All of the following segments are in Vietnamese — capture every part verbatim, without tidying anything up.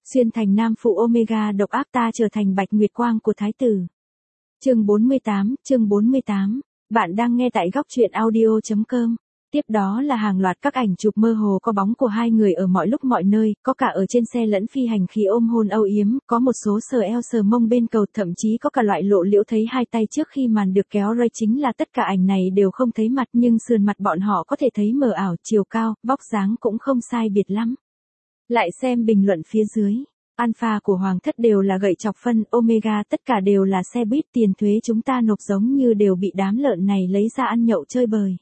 Xuyên thành nam phụ Omega độc ác ta trở thành bạch nguyệt quang của thái tử. Chương bốn mươi tám, chương bốn mươi tám. Bạn đang nghe tại góc truyện audio chấm com. Tiếp đó là hàng loạt các ảnh chụp mơ hồ có bóng của hai người ở mọi lúc mọi nơi, có cả ở trên xe lẫn phi hành khí ôm hôn âu yếm, có một số sờ eo sờ mông bên cầu, thậm chí có cả loại lộ liễu thấy hai tay trước khi màn được kéo ray. Chính là tất cả ảnh này đều không thấy mặt, nhưng sườn mặt bọn họ có thể thấy mờ ảo, chiều cao, vóc dáng cũng không sai biệt lắm. Lại xem bình luận phía dưới. Alpha của Hoàng thất đều là gậy chọc phân, Omega tất cả đều là xe buýt, tiền thuế chúng ta nộp giống như đều bị đám lợn này lấy ra ăn nhậu chơi bời.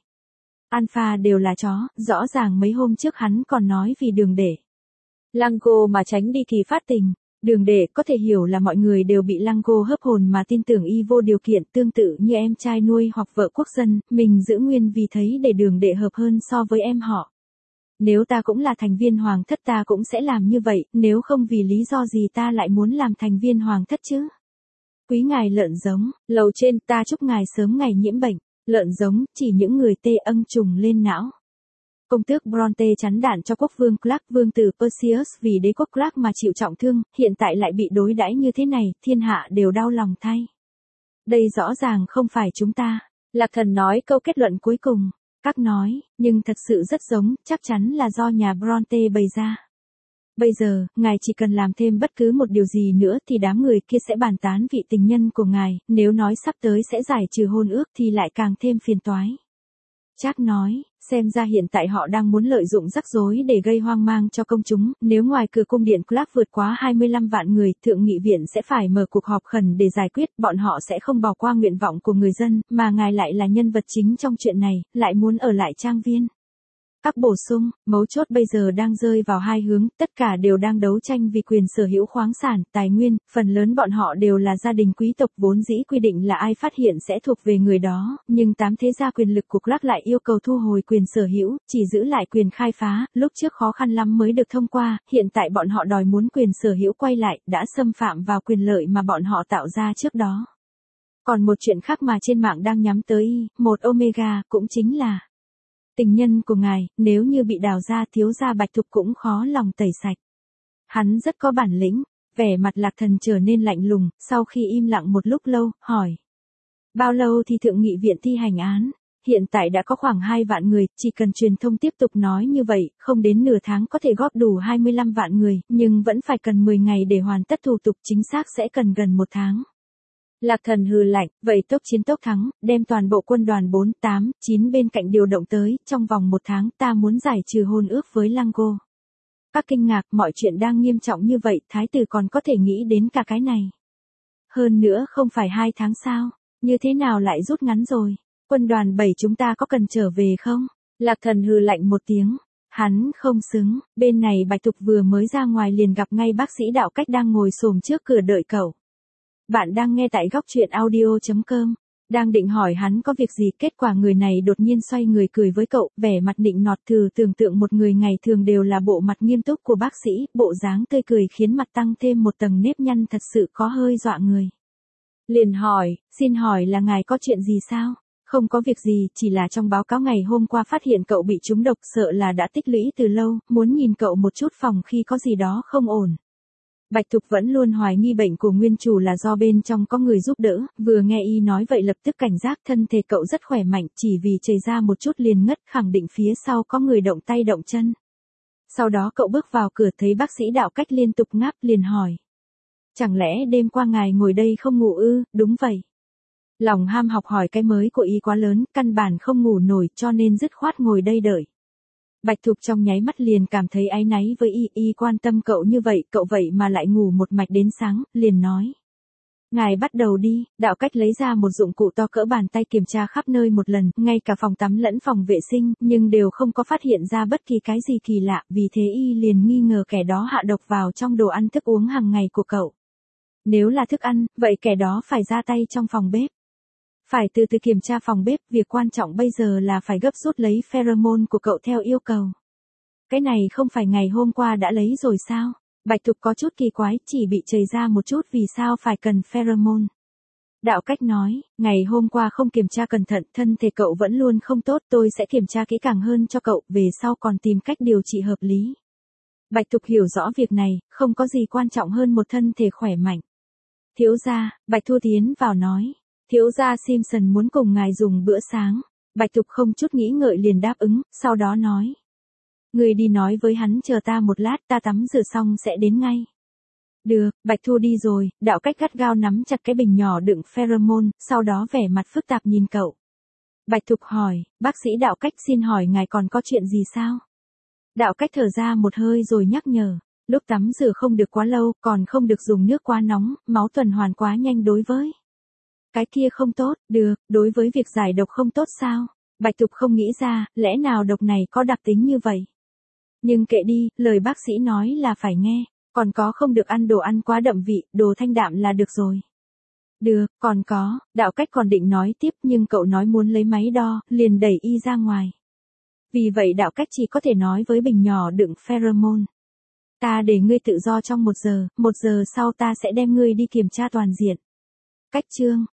Alpha đều là chó, rõ ràng mấy hôm trước hắn còn nói vì Đường Để Lăng-cô mà tránh đi thì phát tình. Đường Để có thể hiểu là mọi người đều bị Lăng-cô hấp hồn mà tin tưởng y vô điều kiện, tương tự như em trai nuôi hoặc vợ quốc dân, mình giữ nguyên vì thấy để Đường Để hợp hơn so với em họ. Nếu ta cũng là thành viên Hoàng thất ta cũng sẽ làm như vậy, nếu không vì lý do gì ta lại muốn làm thành viên Hoàng thất chứ? Quý ngài lợn giống, lầu trên, ta chúc ngài sớm ngày nhiễm bệnh. Lợn giống, chỉ những người tê âng trùng lên não. Công tước Bronte chắn đạn cho quốc vương Clark, vương tử Perseus vì đế quốc Clark mà chịu trọng thương, hiện tại lại bị đối đãi như thế này, thiên hạ đều đau lòng thay. Đây rõ ràng không phải chúng ta. Lạc Thần nói câu kết luận cuối cùng. Các nói, nhưng thật sự rất giống, chắc chắn là do nhà Bronte bày ra. Bây giờ, ngài chỉ cần làm thêm bất cứ một điều gì nữa thì đám người kia sẽ bàn tán vị tình nhân của ngài, nếu nói sắp tới sẽ giải trừ hôn ước thì lại càng thêm phiền toái. Trác nói, xem ra hiện tại họ đang muốn lợi dụng rắc rối để gây hoang mang cho công chúng, nếu ngoài cửa cung điện Clark vượt quá hai mươi lăm vạn người, thượng nghị viện sẽ phải mở cuộc họp khẩn để giải quyết, bọn họ sẽ không bỏ qua nguyện vọng của người dân, mà ngài lại là nhân vật chính trong chuyện này, lại muốn ở lại trang viên. Các bổ sung, mấu chốt bây giờ đang rơi vào hai hướng, tất cả đều đang đấu tranh vì quyền sở hữu khoáng sản, tài nguyên, phần lớn bọn họ đều là gia đình quý tộc vốn dĩ quy định là ai phát hiện sẽ thuộc về người đó, nhưng tám thế gia quyền lực của Clark lại yêu cầu thu hồi quyền sở hữu, chỉ giữ lại quyền khai phá, lúc trước khó khăn lắm mới được thông qua, hiện tại bọn họ đòi muốn quyền sở hữu quay lại, đã xâm phạm vào quyền lợi mà bọn họ tạo ra trước đó. Còn một chuyện khác mà trên mạng đang nhắm tới, một Omega, cũng chính là tình nhân của ngài, nếu như bị đào ra thiếu gia Bạch Thục cũng khó lòng tẩy sạch. Hắn rất có bản lĩnh, vẻ mặt Lạc Thần trở nên lạnh lùng, sau khi im lặng một lúc lâu, hỏi. Bao lâu thì thượng nghị viện thi hành án? Hiện tại đã có khoảng hai vạn người, chỉ cần truyền thông tiếp tục nói như vậy, không đến nửa tháng có thể góp đủ hai mươi lăm vạn người, nhưng vẫn phải cần mười ngày để hoàn tất thủ tục, chính xác sẽ cần gần một tháng. Lạc Thần hừ lạnh, vậy tốc chiến tốc thắng, đem toàn bộ quân đoàn bốn, tám, chín bên cạnh điều động tới, trong vòng một tháng ta muốn giải trừ hôn ước với Lăng-cô. Các kinh ngạc, mọi chuyện đang nghiêm trọng như vậy, thái tử còn có thể nghĩ đến cả cái này. Hơn nữa không phải hai tháng sao, như thế nào lại rút ngắn rồi, quân đoàn bảy chúng ta có cần trở về không? Lạc Thần hừ lạnh một tiếng. Hắn không xứng, bên này Bạch Thục vừa mới ra ngoài liền gặp ngay bác sĩ Đạo Cách đang ngồi xổm trước cửa đợi cậu. Bạn đang nghe tại góc truyện audio chấm com. Đang định hỏi hắn có việc gì, kết quả người này đột nhiên xoay người cười với cậu, vẻ mặt nịnh nọt. Thử tưởng tượng một người ngày thường đều là bộ mặt nghiêm túc của bác sĩ, bộ dáng tươi cười khiến mặt tăng thêm một tầng nếp nhăn, thật sự có hơi dọa người. Liền hỏi, xin hỏi là ngài có chuyện gì sao? Không có việc gì, chỉ là trong báo cáo ngày hôm qua phát hiện cậu bị trúng độc, sợ là đã tích lũy từ lâu, muốn nhìn cậu một chút phòng khi có gì đó không ổn. Bạch Thục vẫn luôn hoài nghi bệnh của nguyên chủ là do bên trong có người giúp đỡ, vừa nghe y nói vậy lập tức cảnh giác, thân thể cậu rất khỏe mạnh, chỉ vì chảy ra một chút liền ngất, khẳng định phía sau có người động tay động chân. Sau đó cậu bước vào cửa thấy bác sĩ Đạo Cách liên tục ngáp, liền hỏi. Chẳng lẽ đêm qua ngài ngồi đây không ngủ ư? Đúng vậy. Lòng ham học hỏi cái mới của y quá lớn, căn bản không ngủ nổi cho nên dứt khoát ngồi đây đợi. Bạch Thục trong nháy mắt liền cảm thấy áy náy với y, y quan tâm cậu như vậy, cậu vậy mà lại ngủ một mạch đến sáng, liền nói. Ngài bắt đầu đi, Đạo Cách lấy ra một dụng cụ to cỡ bàn tay kiểm tra khắp nơi một lần, ngay cả phòng tắm lẫn phòng vệ sinh, nhưng đều không có phát hiện ra bất kỳ cái gì kỳ lạ, vì thế y liền nghi ngờ kẻ đó hạ độc vào trong đồ ăn thức uống hàng ngày của cậu. Nếu là thức ăn, vậy kẻ đó phải ra tay trong phòng bếp. Phải từ từ kiểm tra phòng bếp, việc quan trọng bây giờ là phải gấp rút lấy pheromone của cậu theo yêu cầu. Cái này không phải ngày hôm qua đã lấy rồi sao? Bạch Thục có chút kỳ quái, chỉ bị chảy ra một chút vì sao phải cần pheromone. Đạo Cách nói, ngày hôm qua không kiểm tra cẩn thận, thân thể cậu vẫn luôn không tốt, tôi sẽ kiểm tra kỹ càng hơn cho cậu, về sau còn tìm cách điều trị hợp lý. Bạch Thục hiểu rõ việc này, không có gì quan trọng hơn một thân thể khỏe mạnh. Thiếu gia, Bạch Thu tiến vào nói. Thiếu gia Simpson muốn cùng ngài dùng bữa sáng. Bạch Thục không chút nghĩ ngợi liền đáp ứng, sau đó nói. Người đi nói với hắn chờ ta một lát, ta tắm rửa xong sẽ đến ngay. Được, Bạch Thu đi rồi, Đạo Cách gắt gao nắm chặt cái bình nhỏ đựng pheromone, sau đó vẻ mặt phức tạp nhìn cậu. Bạch Thục hỏi, bác sĩ Đạo Cách xin hỏi ngài còn có chuyện gì sao? Đạo Cách thở ra một hơi rồi nhắc nhở, lúc tắm rửa không được quá lâu, còn không được dùng nước quá nóng, máu tuần hoàn quá nhanh đối với. Cái kia không tốt, được, đối với việc giải độc không tốt sao? Bạch Thục không nghĩ ra, lẽ nào độc này có đặc tính như vậy? Nhưng kệ đi, lời bác sĩ nói là phải nghe, còn có không được ăn đồ ăn quá đậm vị, đồ thanh đạm là được rồi. Được, còn có, Đạo Cách còn định nói tiếp nhưng cậu nói muốn lấy máy đo, liền đẩy y ra ngoài. Vì vậy Đạo Cách chỉ có thể nói với bình nhỏ đựng pheromone. Ta để ngươi tự do trong một giờ, một giờ sau ta sẽ đem ngươi đi kiểm tra toàn diện. Cách chương